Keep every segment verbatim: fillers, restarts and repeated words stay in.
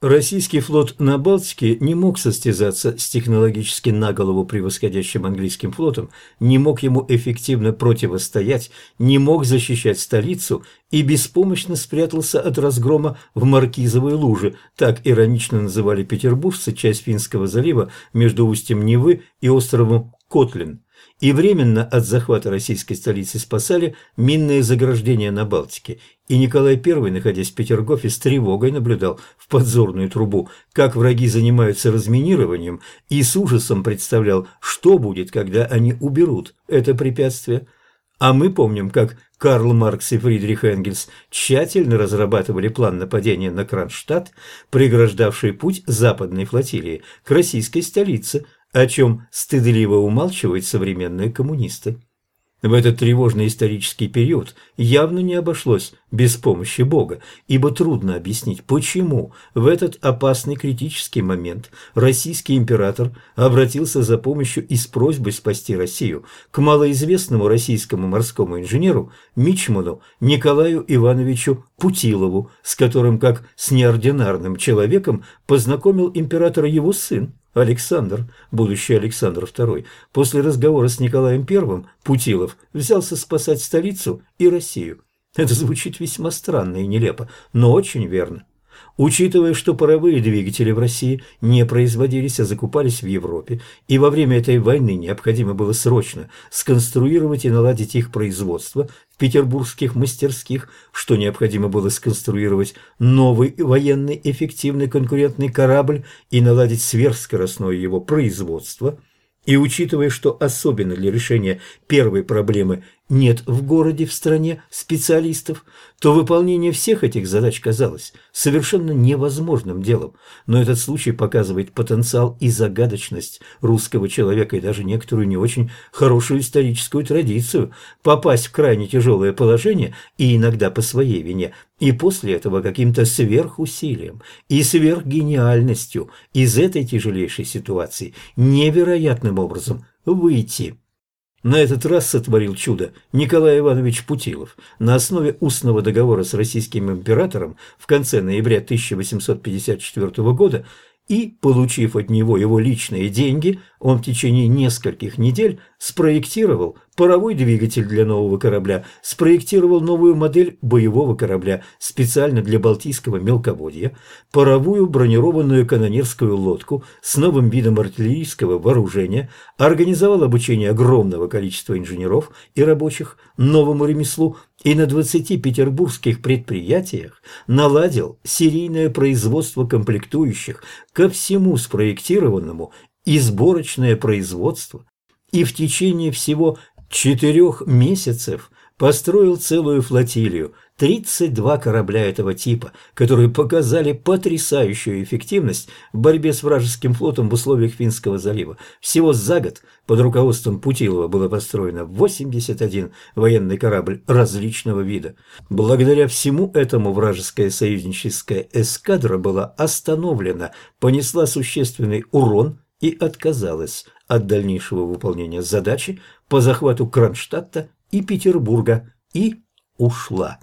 Российский флот на Балтике не мог состязаться с технологически на голову превосходящим английским флотом, не мог ему эффективно противостоять, не мог защищать столицу и беспомощно спрятался от разгрома в Маркизовой луже, так иронично называли петербуржцы часть Финского залива между устьем Невы и островом Котлин. И временно от захвата российской столицы спасали минные заграждения на Балтике. И Николай Первый, находясь в Петергофе, с тревогой наблюдал в подзорную трубу, как враги занимаются разминированием, и с ужасом представлял, что будет, когда они уберут это препятствие. А мы помним, как Карл Маркс и Фридрих Энгельс тщательно разрабатывали план нападения на Кронштадт, преграждавший путь западной флотилии к российской столице, о чем стыдливо умалчивают современные коммунисты. В этот тревожный исторический период явно не обошлось без помощи Бога, ибо трудно объяснить, почему в этот опасный критический момент российский император обратился за помощью и с просьбой спасти Россию к малоизвестному российскому морскому инженеру Мичману Николаю Ивановичу Путилову, с которым, как с неординарным человеком, познакомил императора его сын Александр, будущий Александр Второй. После разговора с Николаем Первым Путилов взялся спасать столицу и Россию. Это звучит весьма странно и нелепо, но очень верно. Учитывая, что паровые двигатели в России не производились, а закупались в Европе, и во время этой войны необходимо было срочно сконструировать и наладить их производство в петербургских мастерских, что необходимо было сконструировать новый военный эффективный конкурентный корабль и наладить сверхскоростное его производство, и учитывая, что особенно для решения первой проблемы нет в городе, в стране специалистов, то выполнение всех этих задач казалось совершенно невозможным делом. Но этот случай показывает потенциал и загадочность русского человека и даже некоторую не очень хорошую историческую традицию попасть в крайне тяжелое положение и иногда по своей вине, и после этого каким-то сверхусилием и сверхгениальностью из этой тяжелейшей ситуации невероятным образом выйти. На этот раз сотворил чудо Николай Иванович Путилов. На основе устного договора с российским императором в конце ноября тысяча восемьсот пятьдесят четвёртого года и, получив от него его личные деньги, он в течение нескольких недель спроектировал паровой двигатель для нового корабля, спроектировал новую модель боевого корабля специально для Балтийского мелководья, паровую бронированную канонерскую лодку с новым видом артиллерийского вооружения, организовал обучение огромного количества инженеров и рабочих новому ремеслу и на двадцати петербургских предприятиях наладил серийное производство комплектующих ко всему спроектированному и сборочное производство, и в течение всего четырех месяцев построил целую флотилию, тридцать два корабля этого типа, которые показали потрясающую эффективность в борьбе с вражеским флотом в условиях Финского залива. Всего за год под руководством Путилова было построено восемьдесят один военный корабль различного вида. Благодаря всему этому вражеская союзническая эскадра была остановлена, понесла существенный урон и отказалась от дальнейшего выполнения задачи по захвату Кронштадта и Петербурга и ушла.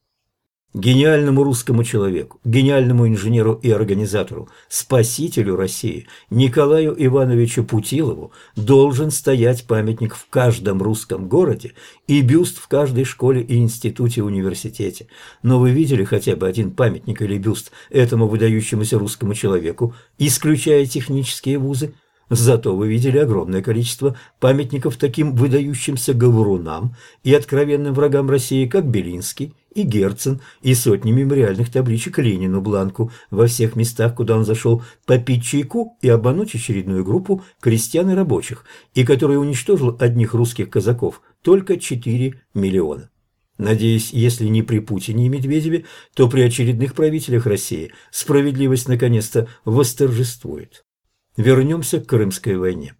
Гениальному русскому человеку, гениальному инженеру и организатору, спасителю России Николаю Ивановичу Путилову должен стоять памятник в каждом русском городе и бюст в каждой школе и институте, университете. Но вы видели хотя бы один памятник или бюст этому выдающемуся русскому человеку, исключая технические вузы? Зато вы видели огромное количество памятников таким выдающимся говорунам и откровенным врагам России, как Белинский и Герцен, и сотни мемориальных табличек Ленину Бланку во всех местах, куда он зашел попить чайку и обмануть очередную группу крестьян и рабочих, и который уничтожил одних русских казаков только четыре миллиона. Надеюсь, если не при Путине и Медведеве, то при очередных правителях России справедливость наконец-то восторжествует. Вернемся к Крымской войне.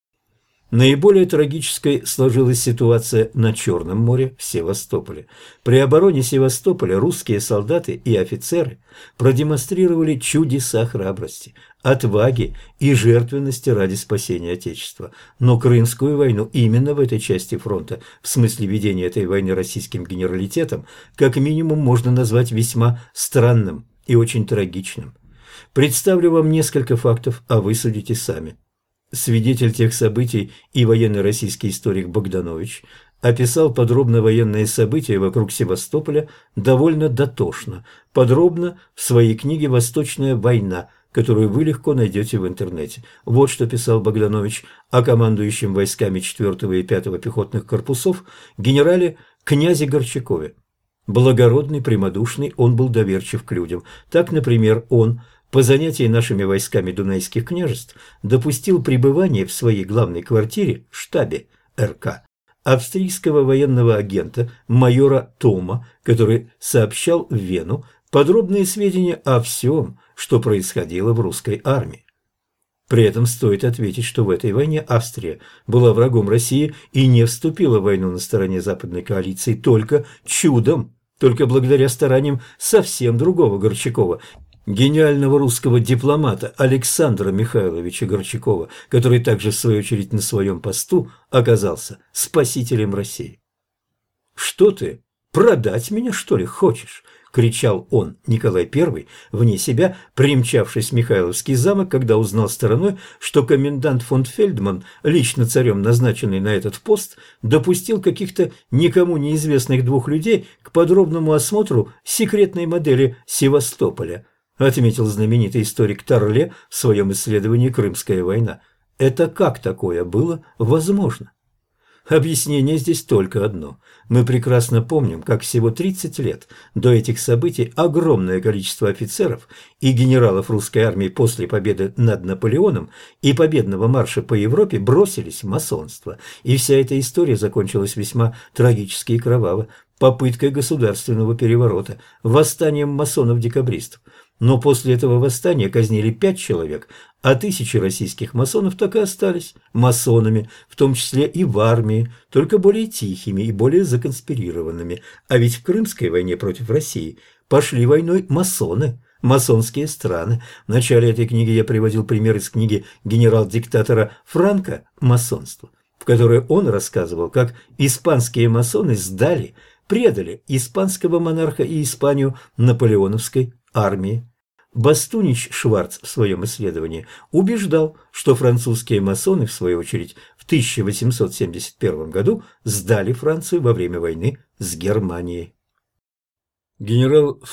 Наиболее трагической сложилась ситуация на Черном море в Севастополе. При обороне Севастополя русские солдаты и офицеры продемонстрировали чудеса храбрости, отваги и жертвенности ради спасения Отечества. Но Крымскую войну именно в этой части фронта, в смысле ведения этой войны российским генералитетом, как минимум можно назвать весьма странным и очень трагичным. Представлю вам несколько фактов, а вы судите сами. Свидетель тех событий и военный российский историк Богданович описал подробно военные события вокруг Севастополя довольно дотошно, подробно в своей книге «Восточная война», которую вы легко найдете в интернете. Вот что писал Богданович о командующем войсками четвёртого и пятого пехотных корпусов генерале князе Горчакове. Благородный, прямодушный, он был доверчив к людям. Так, например, он по занятии нашими войсками Дунайских княжеств допустил пребывание в своей главной квартире, штабе эр ка, австрийского военного агента майора Тома, который сообщал в Вену подробные сведения о всем, что происходило в русской армии. При этом стоит отметить, что в этой войне Австрия была врагом России и не вступила в войну на стороне западной коалиции только чудом, только благодаря стараниям совсем другого Горчакова, гениального русского дипломата Александра Михайловича Горчакова, который также, в свою очередь, на своем посту оказался спасителем России. «Что ты, продать меня, что ли, хочешь?» – кричал он, Николай Первый, вне себя, примчавшись в Михайловский замок, когда узнал стороной, что комендант фон Фельдман, лично царем назначенный на этот пост, допустил каких-то никому неизвестных двух людей к подробному осмотру секретной модели Севастополя, отметил знаменитый историк Тарле в своем исследовании «Крымская война». Это как такое было возможно? Объяснение здесь только одно. Мы прекрасно помним, как всего тридцать лет до этих событий огромное количество офицеров и генералов русской армии после победы над Наполеоном и победного марша по Европе бросились в масонство. И вся эта история закончилась весьма трагически и кроваво, попыткой государственного переворота, восстанием масонов-декабристов. Но после этого восстания казнили пять человек, а тысячи российских масонов так и остались масонами, в том числе и в армии, только более тихими и более законспирированными. А ведь в Крымской войне против России пошли войной масоны, масонские страны. В начале этой книги я приводил пример из книги генерал-диктатора Франко «Масонство», в которой он рассказывал, как испанские масоны сдали, предали испанского монарха и Испанию наполеоновской армии. Бастунич Шварц в своем исследовании убеждал, что французские масоны, в свою очередь, в тысяча восемьсот семьдесят первом году сдали Францию во время войны с Германией. Генерал